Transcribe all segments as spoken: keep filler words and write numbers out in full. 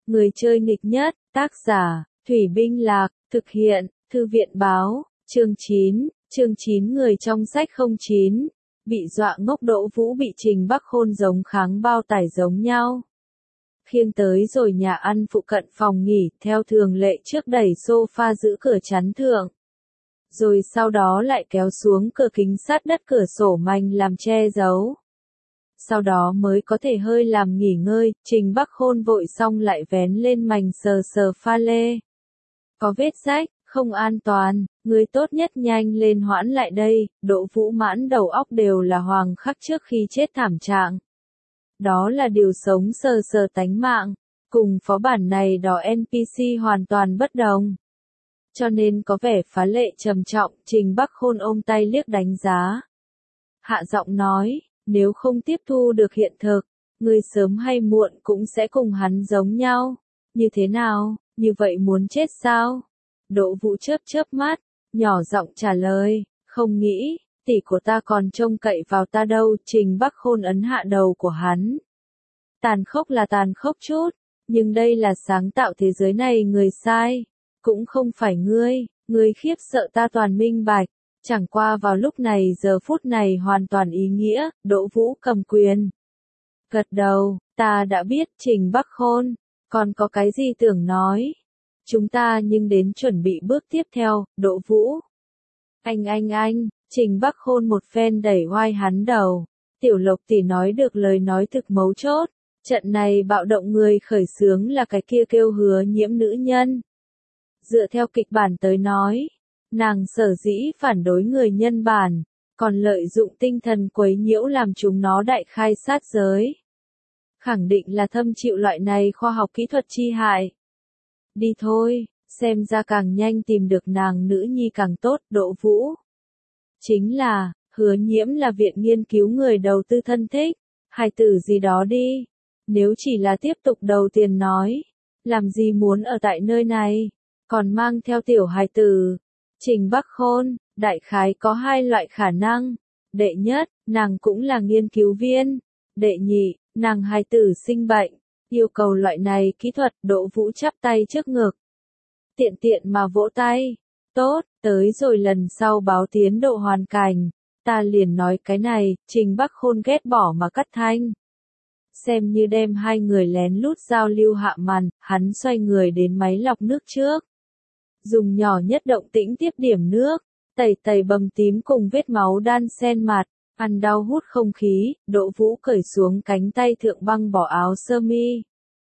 Người chơi nghịch nhất, tác giả, Thủy Binh Lạc, thực hiện, Thư viện Báo, chương chín, chương chín người trong sách không chín, bị dọa ngốc Đỗ Vũ bị Trình Bắc Khôn giống kháng bao tải giống nhau. Khiêng tới rồi nhà ăn phụ cận phòng nghỉ, theo thường lệ trước đẩy sofa giữ cửa chắn thượng. Rồi sau đó lại kéo xuống cửa kính sắt đất cửa sổ mảnh làm che giấu. Sau đó mới có thể hơi làm nghỉ ngơi, Trình Bắc Khôn vội xong lại vén lên mảnh sờ sờ pha lê. Có vết rách, không an toàn, người tốt nhất nhanh lên hoãn lại đây, Đỗ Vũ mãn đầu óc đều là hoàng khắc trước khi chết thảm trạng. Đó là điều sống sờ sờ tánh mạng, cùng phó bản này đó en pê xê hoàn toàn bất đồng. Cho nên có vẻ phá lệ trầm trọng, Trình Bắc Khôn ôm tay liếc đánh giá. Hạ giọng nói, nếu không tiếp thu được hiện thực, người sớm hay muộn cũng sẽ cùng hắn giống nhau. Như thế nào, như vậy muốn chết sao? Đỗ Vũ chớp chớp mắt, nhỏ giọng trả lời, không nghĩ, tỷ của ta còn trông cậy vào ta đâu. Trình Bắc Khôn ấn hạ đầu của hắn. Tàn khốc là tàn khốc chút, nhưng đây là sáng tạo thế giới này người sai. Cũng không phải ngươi, ngươi khiếp sợ ta toàn minh bạch. Chẳng qua vào lúc này giờ phút này hoàn toàn ý nghĩa, Đỗ Vũ cầm quyền. Gật đầu, ta đã biết Trình Bắc Khôn, còn có cái gì tưởng nói. Chúng ta nhưng đến chuẩn bị bước tiếp theo, Đỗ Vũ. Anh anh anh, Trình Bắc Khôn một phen đẩy oai hắn đầu. Tiểu Lộc tỷ nói được lời nói thực mấu chốt, trận này bạo động người khởi xướng là cái kia kêu Hứa Nhiễm nữ nhân. Dựa theo kịch bản tới nói, nàng sở dĩ phản đối người nhân bản, còn lợi dụng tinh thần quấy nhiễu làm chúng nó đại khai sát giới. Khẳng định là thâm chịu loại này khoa học kỹ thuật chi hại. Đi thôi, xem ra càng nhanh tìm được nàng nữ nhi càng tốt, Đỗ Vũ. Chính là, Hứa Nhiễm là viện nghiên cứu người đầu tư thân thích, hài tử gì đó đi. Nếu chỉ là tiếp tục đầu tiền nói, làm gì muốn ở tại nơi này, còn mang theo tiểu hài tử. Trình Bắc Khôn, đại khái có hai loại khả năng. Đệ nhất, nàng cũng là nghiên cứu viên. Đệ nhị, nàng hài tử sinh bệnh, yêu cầu loại này kỹ thuật. Đỗ Vũ chắp tay trước ngực. Tiện tiện mà vỗ tay. Tốt, tới rồi lần sau báo tiến độ hoàn cảnh. Ta liền nói cái này, Trình Bắc Khôn ghét bỏ mà cắt thanh. Xem như đem hai người lén lút giao lưu hạ màn, hắn xoay người đến máy lọc nước trước. Dùng nhỏ nhất động tĩnh tiếp điểm nước, tẩy tẩy bầm tím cùng vết máu đan xen mặt, ăn đau hút không khí. Đỗ Vũ cởi xuống cánh tay thượng băng bỏ áo sơ mi.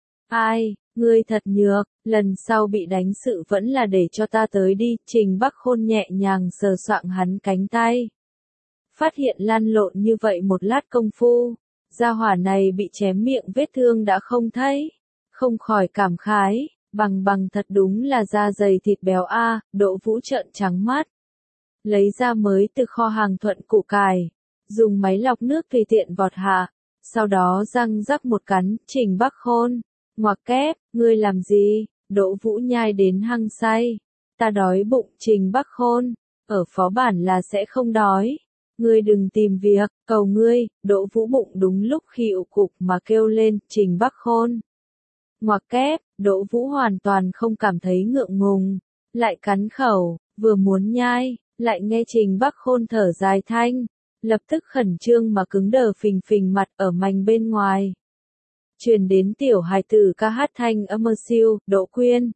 Ai, ngươi thật nhược, lần sau bị đánh sự vẫn là để cho ta tới đi. Trình Bắc Khôn nhẹ nhàng sờ soạng hắn cánh tay. Phát hiện lăn lộn như vậy một lát công phu, gia hỏa này bị chém miệng vết thương đã không thấy, không khỏi cảm khái. Bằng bằng thật đúng là da dày thịt béo a. À, Đỗ Vũ trợn trắng mắt. Lấy ra mới từ kho hàng thuận củ cải, dùng máy lọc nước tùy tiện vọt hạ, sau đó răng rắc một cắn. Trình Bắc Khôn, ngoặc kép, ngươi làm gì? Đỗ Vũ nhai đến hăng say. Ta đói bụng. Trình Bắc Khôn, ở phó bản là sẽ không đói. Ngươi đừng tìm việc, cầu ngươi. Đỗ Vũ bụng đúng lúc khịu cục mà kêu lên. Trình Bắc Khôn, ngoặc kép. Đỗ Vũ hoàn toàn không cảm thấy ngượng ngùng, lại cắn khẩu, vừa muốn nhai, lại nghe Trình Bắc Khôn thở dài thanh, lập tức khẩn trương mà cứng đờ phình phình mặt ở mành bên ngoài. Truyền đến tiểu hài tử ca hát thanh âm mơ siêu. Đỗ Quyên,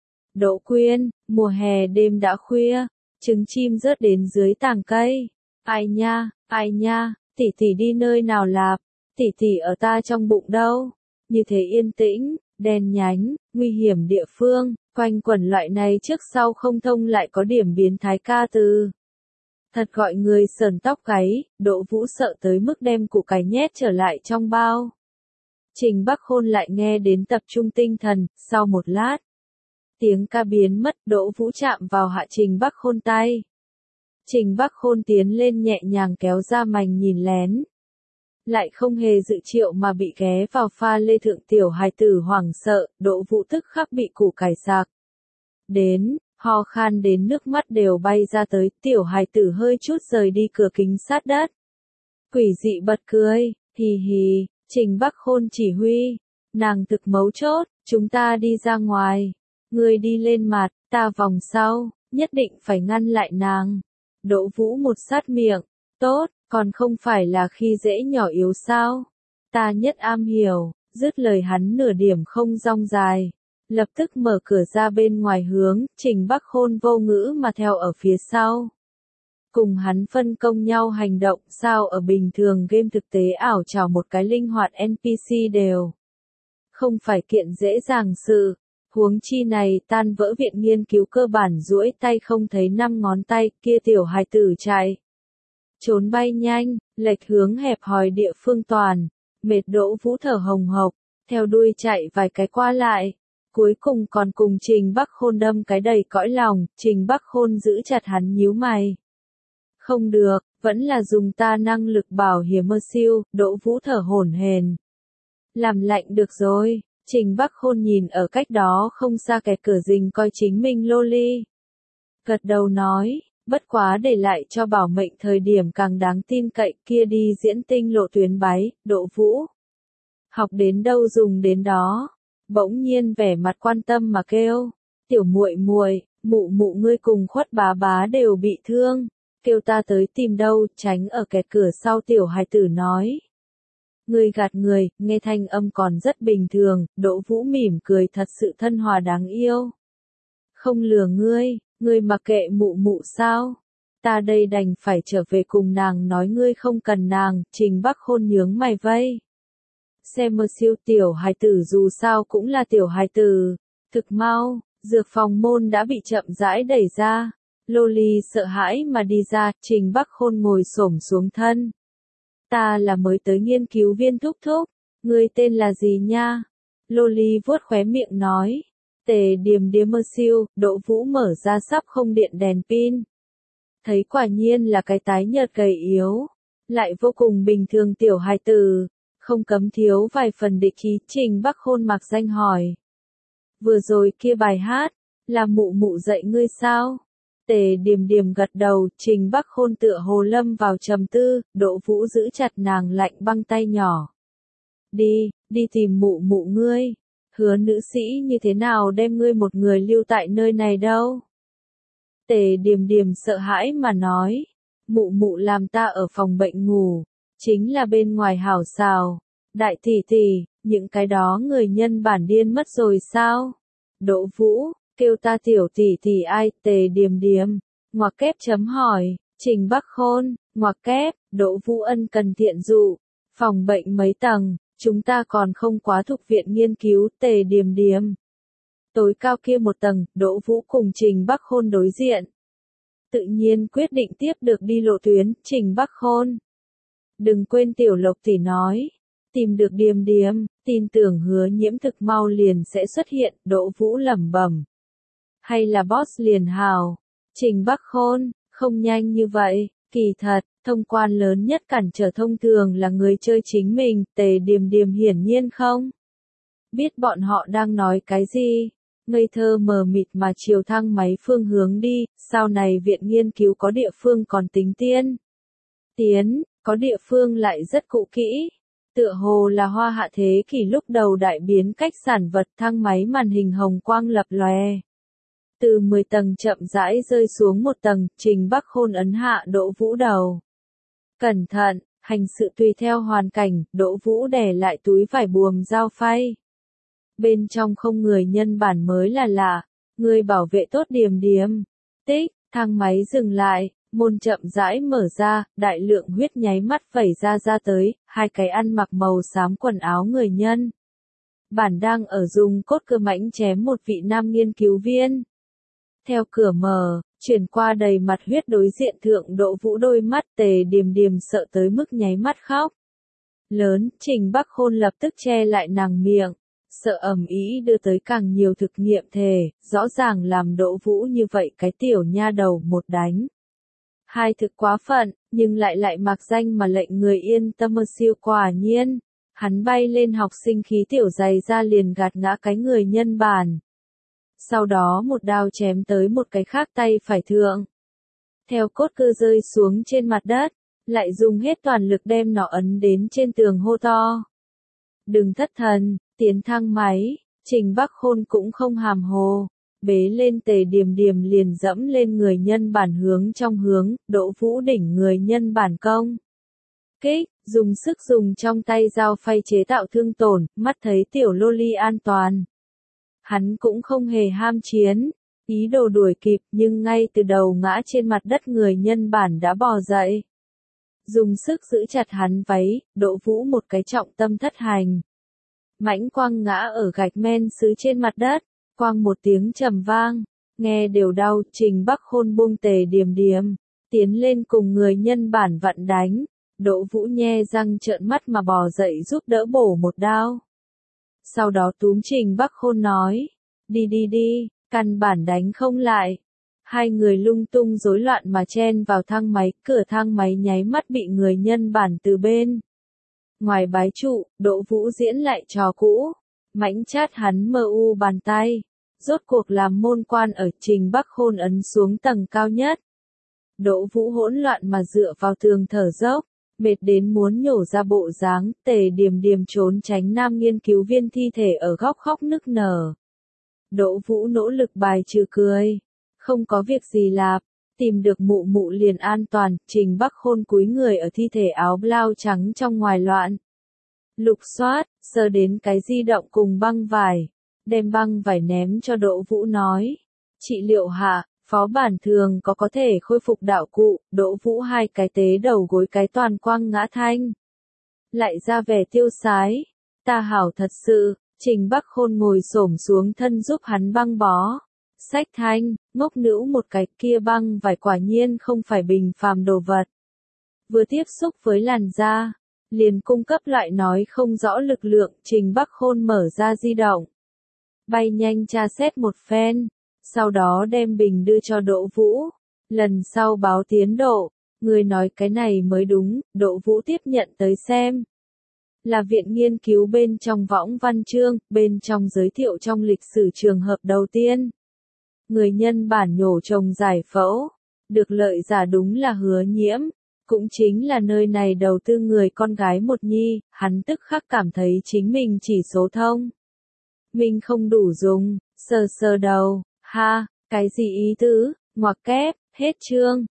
Đỗ Quyên, mùa hè đêm đã khuya, trứng chim rớt đến dưới tàng cây. Ai nha, ai nha, tỷ tỷ đi nơi nào lạp, tỷ tỷ ở ta trong bụng đâu. Như thế yên tĩnh, đen nhánh, nguy hiểm địa phương, quanh quẩn loại này trước sau không thông lại có điểm biến thái ca từ. Thật gọi người sờn tóc gáy. Đỗ Vũ sợ tới mức đem củ cải nhét trở lại trong bao. Trình Bắc Khôn lại nghe đến tập trung tinh thần, sau một lát. Tiếng ca biến mất. Đỗ Vũ chạm vào hạ Trình Bắc Khôn tay. Trình Bắc Khôn tiến lên nhẹ nhàng kéo ra mành nhìn lén. Lại không hề dự triệu mà bị ghé vào pha lê thượng. Tiểu hài tử hoảng sợ, Đỗ Vũ tức khắc bị củ cải sạc đến, ho khan đến nước mắt đều bay ra tới. Tiểu hài tử hơi chút rời đi cửa kính sát đất. Quỷ dị bật cười, hì hì. Trình Bắc Khôn chỉ huy, nàng thực mấu chốt, Chúng ta đi ra ngoài. Ngươi đi lên mặt, ta vòng sau, nhất định phải ngăn lại nàng. Đỗ Vũ một sát miệng, tốt, còn không phải là khi dễ nhỏ yếu sao? Ta nhất am hiểu, dứt lời hắn nửa điểm không rong dài. Lập tức mở cửa ra bên ngoài hướng, Trình Bắc Khôn vô ngữ mà theo ở phía sau. Cùng hắn phân công nhau hành động sao ở bình thường game thực tế ảo trào một cái linh hoạt en pê xê đều. Không phải kiện dễ dàng sự, huống chi này tan vỡ viện nghiên cứu cơ bản duỗi tay không thấy năm ngón tay kia tiểu hài tử chạy. Trốn bay nhanh, lệch hướng hẹp hòi địa phương toàn, mệt Đỗ Vũ thở hồng hộc, theo đuôi chạy vài cái qua lại. Cuối cùng còn cùng Trình Bắc Khôn đâm cái đầy cõi lòng, Trình Bắc Khôn giữ chặt hắn nhíu mày. Không được, vẫn là dùng ta năng lực bảo hiểm mơ siêu, Đỗ Vũ thở hổn hển. Làm lạnh được rồi, Trình Bắc Khôn nhìn ở cách đó không xa kẻ cửa rình coi chính mình loli. Gật đầu nói, bất quá để lại cho bảo mệnh thời điểm càng đáng tin cậy kia đi diễn tinh lộ tuyến bái, Đỗ Vũ. Học đến đâu dùng đến đó. Bỗng nhiên vẻ mặt quan tâm mà kêu, tiểu muội muội, mụ mụ ngươi cùng Khuất bá bá đều bị thương, kêu ta tới tìm đâu, tránh ở kẹt cửa sau tiểu hài tử nói. Ngươi gạt người, nghe thanh âm còn rất bình thường, Đỗ Vũ mỉm cười thật sự thân hòa đáng yêu. Không lừa ngươi, ngươi mặc kệ mụ mụ sao? Ta đây đành phải trở về cùng nàng nói ngươi không cần nàng, Trình Bắc Khôn nhướng mày vây. Xem mơ siêu tiểu hài tử dù sao cũng là tiểu hài tử. Thực mau, dược phòng môn đã bị chậm rãi đẩy ra. Loli sợ hãi mà đi ra, Trình Bắc Khôn ngồi xổm xuống thân. Ta là mới tới nghiên cứu viên thúc thúc, ngươi tên là gì nha? Loli vuốt khóe miệng nói. Tề Điềm Điềm mơ siêu, Đỗ Vũ mở ra sắp không điện đèn pin. Thấy quả nhiên là cái tái nhợt gầy yếu, lại vô cùng bình thường tiểu hài tử. Không cấm thiếu vài phần địch ý, Trình Bắc Khôn mặc danh hỏi. Vừa rồi kia bài hát, là mụ mụ dạy ngươi sao? Tề Điềm Điềm gật đầu, Trình Bắc Khôn tựa hồ lâm vào trầm tư, Đỗ Vũ giữ chặt nàng lạnh băng tay nhỏ. Đi, đi tìm mụ mụ ngươi. Hứa nữ sĩ như thế nào đem ngươi một người lưu tại nơi này đâu? Tề Điềm Điềm sợ hãi mà nói. Mụ mụ làm ta ở phòng bệnh ngủ. Chính là bên ngoài hảo xào. Đại tỷ tỷ, những cái đó người nhân bản điên mất rồi sao? Đỗ Vũ, kêu ta tiểu tỷ tỷ ai? Tề Điềm Điềm, ngoặc kép chấm hỏi, Trình Bắc Khôn, ngoặc kép, Đỗ Vũ ân cần thiện dụ. Phòng bệnh mấy tầng, chúng ta còn không quá thuộc viện nghiên cứu, Tề Điềm Điềm. Tối cao kia một tầng, Đỗ Vũ cùng Trình Bắc Khôn đối diện. Tự nhiên quyết định tiếp được đi lộ tuyến, Trình Bắc Khôn. Đừng quên tiểu Lộc tỷ nói, tìm được Điềm Điềm, tin tưởng Hứa Nhiễm thực mau liền sẽ xuất hiện, Đỗ Vũ lẩm bẩm. Hay là boss liền hào, Trình Bắc Khôn, không nhanh như vậy, kỳ thật, thông quan lớn nhất cản trở thông thường là người chơi chính mình, Tề Điềm Điềm hiển nhiên không biết bọn họ đang nói cái gì. Ngây thơ mờ mịt mà chiều thang máy phương hướng đi, sau này viện nghiên cứu có địa phương còn tính tiên. Tiến, có địa phương lại rất cũ kỹ. Tựa hồ là hoa hạ thế kỷ lúc đầu đại biến cách sản vật thang máy màn hình hồng quang lập lòe. Từ mười tầng chậm rãi rơi xuống một tầng, Trình Bắc Khôn ấn hạ Đỗ Vũ đầu. Cẩn thận, hành sự tùy theo hoàn cảnh, Đỗ Vũ đè lại túi vải buồm dao phay. Bên trong không người nhân bản mới là lạ, người bảo vệ tốt Điềm Điềm. Tích, thang máy dừng lại, môn chậm rãi mở ra, đại lượng huyết nháy mắt vẩy ra ra tới, hai cái ăn mặc màu xám quần áo người nhân. Bản đang ở dùng cốt cơ mãnh chém một vị nam nghiên cứu viên. Theo cửa mở, chuyển qua đầy mặt huyết đối diện thượng Đỗ Vũ đôi mắt Tề Điềm Điềm sợ tới mức nháy mắt khóc. Lớn, Trình Bắc Khôn lập tức che lại nàng miệng. Sợ ầm ĩ đưa tới càng nhiều thực nghiệm thề, rõ ràng làm Đỗ Vũ như vậy cái tiểu nha đầu một đánh. Hai thực quá phận, nhưng lại lại mặc danh mà lệnh người yên tâm mơ siêu quả nhiên. Hắn bay lên học sinh khí tiểu dày ra liền gạt ngã cái người nhân bản. Sau đó một đao chém tới một cái khác tay phải thượng. Theo cốt cơ rơi xuống trên mặt đất, lại dùng hết toàn lực đem nó ấn đến trên tường hô to. Đừng thất thần, tiến thang máy, Trình Bắc Khôn cũng không hàm hồ, bế lên Tề Điềm Điềm liền dẫm lên người nhân bản hướng trong hướng, Đỗ Vũ đỉnh người nhân bản công. Kích, dùng sức dùng trong tay dao phay chế tạo thương tổn, mắt thấy tiểu loli an toàn. Hắn cũng không hề ham chiến, ý đồ đuổi kịp nhưng ngay từ đầu ngã trên mặt đất người nhân bản đã bò dậy. Dùng sức giữ chặt hắn váy, Đỗ Vũ một cái trọng tâm thất hành. Mãnh quăng ngã ở gạch men sứ trên mặt đất, quang một tiếng trầm vang, nghe đều đau. Trình Bắc Khôn buông Tề Điềm Điềm, tiến lên cùng người nhân bản vặn đánh. Đỗ Vũ nhe răng trợn mắt mà bò dậy giúp đỡ bổ một đao. Sau đó túm Trình Bắc Khôn nói, đi đi đi, căn bản đánh không lại. Hai người lung tung rối loạn mà chen vào thang máy, cửa thang máy nháy mắt bị người nhân bản từ bên ngoài bái trụ. Đỗ Vũ diễn lại trò cũ, mãnh chát hắn mờ u bàn tay, rốt cuộc làm môn quan ở. Trình Bắc Khôn ấn xuống tầng cao nhất. Đỗ Vũ hỗn loạn mà dựa vào tường thở dốc, mệt đến muốn nhổ ra bộ dáng. Tề Điềm Điềm trốn tránh nam nghiên cứu viên thi thể ở góc khóc nức nở. Đỗ Vũ nỗ lực bài trừ cười, không có việc gì lạp, tìm được mụ mụ liền an toàn. Trình Bắc Khôn cúi người ở thi thể áo blau trắng trong ngoài loạn lục soát, sờ đến cái di động cùng băng vải, đem băng vải ném cho Đỗ Vũ nói, trị liệu hạ, phó bản thường có có thể khôi phục đạo cụ. Đỗ Vũ hai cái tế đầu gối cái toàn quang ngã thanh, lại ra vẻ tiêu sái, ta hảo thật sự. Trình Bắc Khôn ngồi xổm xuống thân giúp hắn băng bó. Sách thanh, ngốc nữ một cái, kia băng vải quả nhiên không phải bình phàm đồ vật. Vừa tiếp xúc với làn da, liền cung cấp loại nói không rõ lực lượng. Trình Bắc Khôn mở ra di động, bay nhanh tra xét một phen, sau đó đem bình đưa cho Đỗ Vũ. Lần sau báo tiến độ, người nói cái này mới đúng. Đỗ Vũ tiếp nhận tới xem. Là viện nghiên cứu bên trong võng văn chương, bên trong giới thiệu trong lịch sử trường hợp đầu tiên. Người nhân bản nhổ trồng giải phẫu, được lợi giả đúng là Hứa Nhiễm, cũng chính là nơi này đầu tư người con gái một nhi. Hắn tức khắc cảm thấy chính mình chỉ số thông mình không đủ dùng, sờ sờ đầu, ha, cái gì ý tứ, ngoặc kép, hết chương.